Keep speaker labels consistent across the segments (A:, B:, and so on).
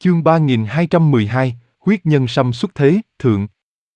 A: Chương 3212, huyết nhân sâm xuất thế, thượng.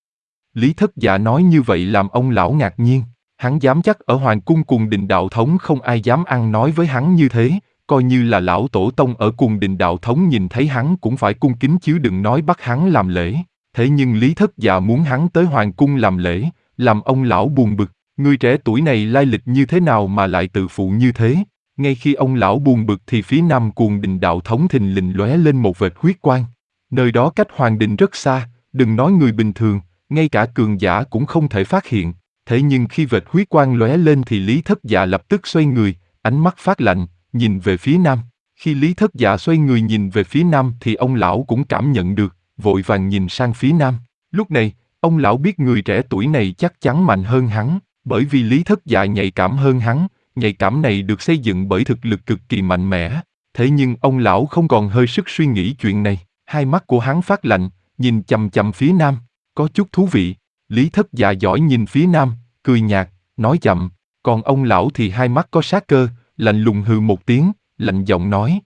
A: Lý Thất Dạ nói như vậy làm ông lão ngạc nhiên, hắn dám chắc ở hoàng cung Cuồng Đình Đạo Thống không ai dám ăn nói với hắn như thế, coi như là lão tổ tông ở Cuồng Đình Đạo Thống nhìn thấy hắn cũng phải cung kính chứ đừng nói bắt hắn làm lễ. Thế nhưng Lý Thất Dạ muốn hắn tới hoàng cung làm lễ, làm ông lão buồn bực, người trẻ tuổi này lai lịch như thế nào mà lại tự phụ như thế. Ngay khi ông lão buồn bực thì phía nam Cuồng Đình Đạo Thống thình lình lóe lên một vệt huyết quang. Nơi đó cách hoàng đình rất xa, đừng nói người bình thường, ngay cả cường giả cũng không thể phát hiện. Thế nhưng khi vệt huyết quang lóe lên thì Lý Thất Dạ lập tức xoay người, ánh mắt phát lạnh, nhìn về phía nam. Khi Lý Thất Dạ xoay người nhìn về phía nam thì ông lão cũng cảm nhận được, vội vàng nhìn sang phía nam. Lúc này, ông lão biết người trẻ tuổi này chắc chắn mạnh hơn hắn, bởi vì Lý Thất Dạ nhạy cảm hơn hắn, nhạy cảm này được xây dựng bởi thực lực cực kỳ mạnh mẽ. Thế nhưng ông lão không còn hơi sức suy nghĩ chuyện này, hai mắt của hắn phát lạnh, nhìn chằm chằm phía nam, có chút thú vị. Lý Thất Dạ giỏi nhìn phía nam, cười nhạt, nói chậm, còn ông lão thì hai mắt có sát cơ, lạnh lùng hừ một tiếng, lạnh giọng nói.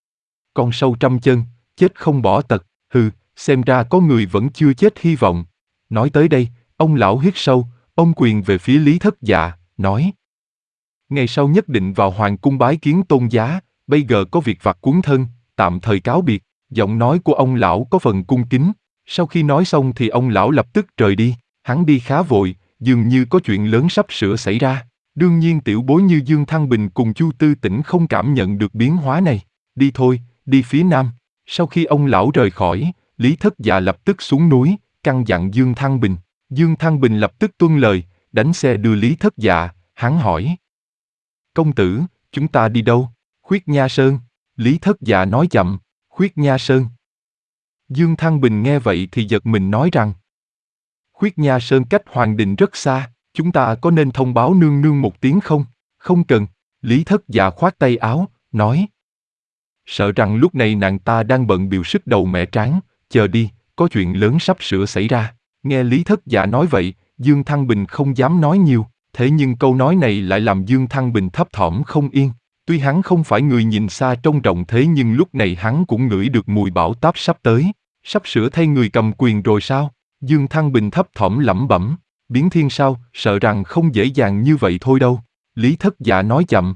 A: Con sâu trăm chân, chết không bỏ tật, hừ, xem ra có người vẫn chưa chết hy vọng. Nói tới đây, ông lão hít sâu, ôm quyền về phía Lý Thất Dạ, nói. Ngày sau nhất định vào hoàng cung bái kiến tôn giá, bây giờ có việc vặt cuốn thân, tạm thời cáo biệt. Giọng nói của ông lão có phần cung kính. Sau khi nói xong thì ông lão lập tức rời đi. Hắn đi khá vội, dường như có chuyện lớn sắp sửa xảy ra. Đương nhiên tiểu bối như Dương Thăng Bình cùng Chu Tư Tĩnh không cảm nhận được biến hóa này. Đi thôi, đi phía nam. Sau khi ông lão rời khỏi, Lý Thất Dạ lập tức xuống núi, căn dặn Dương Thăng Bình. Dương Thăng Bình lập tức tuân lời, đánh xe đưa Lý Thất Dạ. Hắn hỏi. Công tử, chúng ta đi đâu? Khuyết Nha Sơn. Lý Thất Dạ nói chậm. Khuyết Nha Sơn. Dương Thăng Bình nghe vậy thì giật mình nói rằng. Khuyết Nha Sơn cách hoàng đình rất xa, chúng ta có nên thông báo nương nương một tiếng không? Không cần. Lý Thất Dạ khoát tay áo, nói. Sợ rằng lúc này nàng ta đang bận biểu sức đầu mẹ tráng, chờ đi, có chuyện lớn sắp sửa xảy ra. Nghe Lý Thất Dạ nói vậy, Dương Thăng Bình không dám nói nhiều, thế nhưng câu nói này lại làm Dương Thăng Bình thấp thỏm không yên. Tuy hắn không phải người nhìn xa trông rộng thế nhưng lúc này hắn cũng ngửi được mùi bão táp sắp tới. Sắp sửa thay người cầm quyền rồi sao? Dương Thăng Bình thấp thỏm lẩm bẩm. Biến thiên sao? Sợ rằng không dễ dàng như vậy thôi đâu. Lý Thất Dạ nói chậm.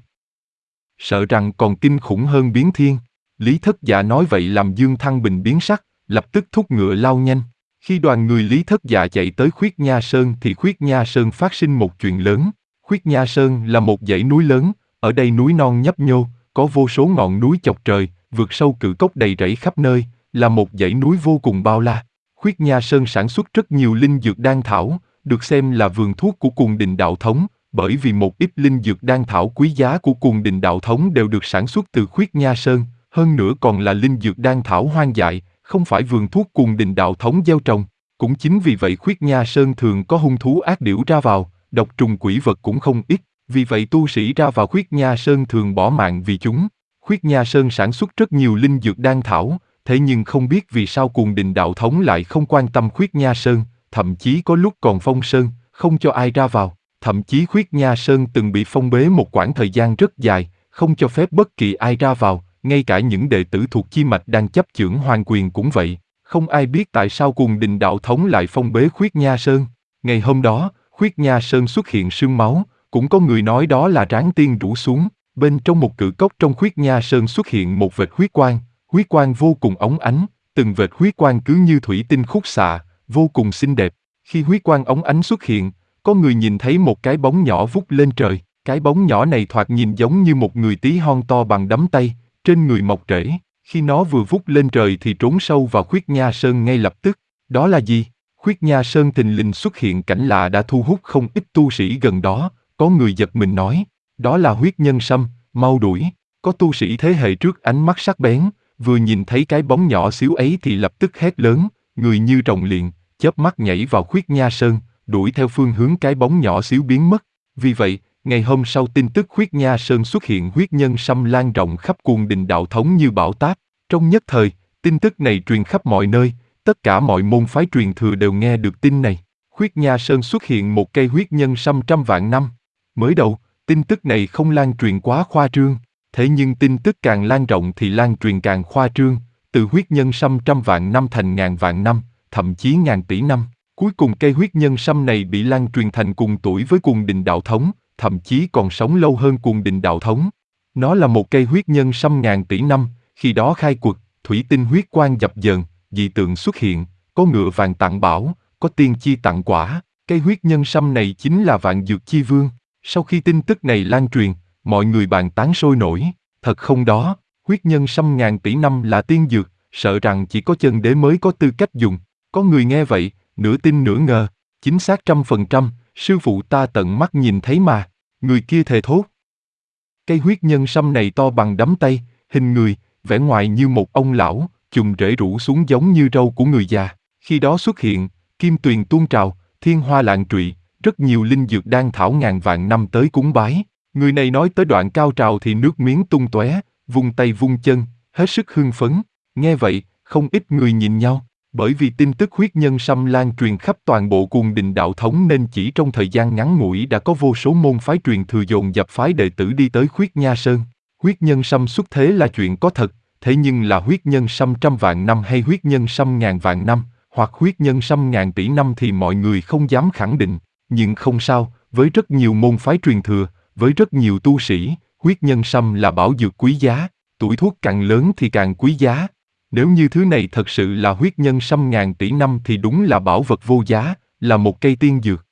A: Sợ rằng còn kinh khủng hơn biến thiên. Lý Thất Dạ nói vậy làm Dương Thăng Bình biến sắc, lập tức thúc ngựa lao nhanh. Khi đoàn người Lý Thất Dạ chạy tới Khuyết Nha Sơn thì Khuyết Nha Sơn phát sinh một chuyện lớn. Khuyết Nha Sơn là một dãy núi lớn, ở đây núi non nhấp nhô, có vô số ngọn núi chọc trời, vượt sâu cự cốc đầy rẫy khắp nơi, là một dãy núi vô cùng bao la. Khuyết Nha Sơn sản xuất rất nhiều linh dược đan thảo, được xem là vườn thuốc của Cuồng Đình Đạo Thống, bởi vì một ít linh dược đan thảo quý giá của Cuồng Đình Đạo Thống đều được sản xuất từ Khuyết Nha Sơn, hơn nữa còn là linh dược đan thảo hoang dại, không phải vườn thuốc Cuồng Đình Đạo Thống gieo trồng. Cũng chính vì vậy Khuyết Nha Sơn thường có hung thú ác điểu ra vào, độc trùng quỷ vật cũng không ít, vì vậy tu sĩ ra vào Khuyết Nha Sơn thường bỏ mạng vì chúng. Khuyết Nha Sơn sản xuất rất nhiều linh dược đan thảo, thế nhưng không biết vì sao Cuồng Đình Đạo Thống lại không quan tâm Khuyết Nha Sơn, thậm chí có lúc còn phong sơn, không cho ai ra vào. Thậm chí Khuyết Nha Sơn từng bị phong bế một quãng thời gian rất dài, không cho phép bất kỳ ai ra vào, ngay cả những đệ tử thuộc chi mạch đang chấp chưởng hoàng quyền cũng vậy. Không ai biết tại sao Cuồng Đình Đạo Thống lại phong bế Khuyết Nha Sơn. Ngày hôm đó, Khuyết Nha Sơn xuất hiện sương máu, cũng có người nói đó là Ráng Tiên rủ xuống. Bên trong một cự cốc trong Khuyết Nha Sơn xuất hiện một vệt huyết quang vô cùng óng ánh, từng vệt huyết quang cứ như thủy tinh khúc xạ, vô cùng xinh đẹp. Khi huyết quang óng ánh xuất hiện, có người nhìn thấy một cái bóng nhỏ vút lên trời. Cái bóng nhỏ này thoạt nhìn giống như một người tí hon to bằng nắm tay, trên người mọc rễ. Khi nó vừa vút lên trời thì trốn sâu vào Khuyết Nha Sơn ngay lập tức. Đó là gì? Khuyết Nha Sơn thình lình xuất hiện cảnh lạ đã thu hút không ít tu sĩ gần đó. Có người giật mình nói, đó là huyết nhân sâm, mau đuổi. Có tu sĩ thế hệ trước ánh mắt sắc bén, vừa nhìn thấy cái bóng nhỏ xíu ấy thì lập tức hét lớn, người như rồng liền, chớp mắt nhảy vào Khuyết Nha Sơn, đuổi theo phương hướng cái bóng nhỏ xíu biến mất. Vì vậy, ngày hôm sau tin tức Khuyết Nha Sơn xuất hiện huyết nhân sâm lan rộng khắp Cuồng Đình Đạo Thống như bão táp. Trong nhất thời, tin tức này truyền khắp mọi nơi, tất cả mọi môn phái truyền thừa đều nghe được tin này. Khuyết Nha Sơn xuất hiện một cây huyết nhân sâm trăm vạn năm. Mới đầu, tin tức này không lan truyền quá khoa trương, thế nhưng tin tức càng lan rộng thì lan truyền càng khoa trương, từ huyết nhân sâm trăm vạn năm thành ngàn vạn năm, thậm chí ngàn tỷ năm. Cuối cùng cây huyết nhân sâm này bị lan truyền thành cùng tuổi với cuồng đình đạo thống, thậm chí còn sống lâu hơn cuồng đình đạo thống. Nó là một cây huyết nhân sâm ngàn tỷ năm, khi đó khai quật, thủy tinh huyết quang dập dờn, dị tượng xuất hiện, có ngựa vàng tặng bảo, có tiên chi tặng quả. Cây huyết nhân sâm này chính là Vạn Dược Chi Vương. Sau khi tin tức này lan truyền, mọi người bàn tán sôi nổi. Thật không đó, huyết nhân sâm ngàn tỷ năm là tiên dược, sợ rằng chỉ có chân đế mới có tư cách dùng. Có người nghe vậy, nửa tin nửa ngờ. Chính xác 100%, sư phụ ta tận mắt nhìn thấy mà. Người kia thề thốt. Cây huyết nhân sâm này to bằng nắm tay, hình người, vẻ ngoài như một ông lão, chùm rễ rủ xuống giống như râu của người già. Khi đó xuất hiện, kim tuyền tuôn trào, thiên hoa lạng trụy, rất nhiều linh dược đan thảo ngàn vạn năm tới cúng bái. Người này nói tới đoạn cao trào thì nước miếng tung tóe, vung tay vung chân, hết sức hưng phấn. Nghe vậy, không ít người nhìn nhau, bởi vì tin tức huyết nhân sâm lan truyền khắp toàn bộ cuồng đình đạo thống nên chỉ trong thời gian ngắn ngủi đã có vô số môn phái truyền thừa dồn dập phái đệ tử đi tới Khuyết Nha Sơn. Huyết nhân sâm xuất thế là chuyện có thật, thế nhưng là huyết nhân sâm trăm vạn năm hay huyết nhân sâm ngàn vạn năm, hoặc huyết nhân sâm ngàn tỷ năm thì mọi người không dám khẳng định. Nhưng không sao, với rất nhiều môn phái truyền thừa, với rất nhiều tu sĩ, huyết nhân sâm là bảo dược quý giá, tuổi thuốc càng lớn thì càng quý giá. Nếu như thứ này thật sự là huyết nhân sâm ngàn tỷ năm thì đúng là bảo vật vô giá, là một cây tiên dược.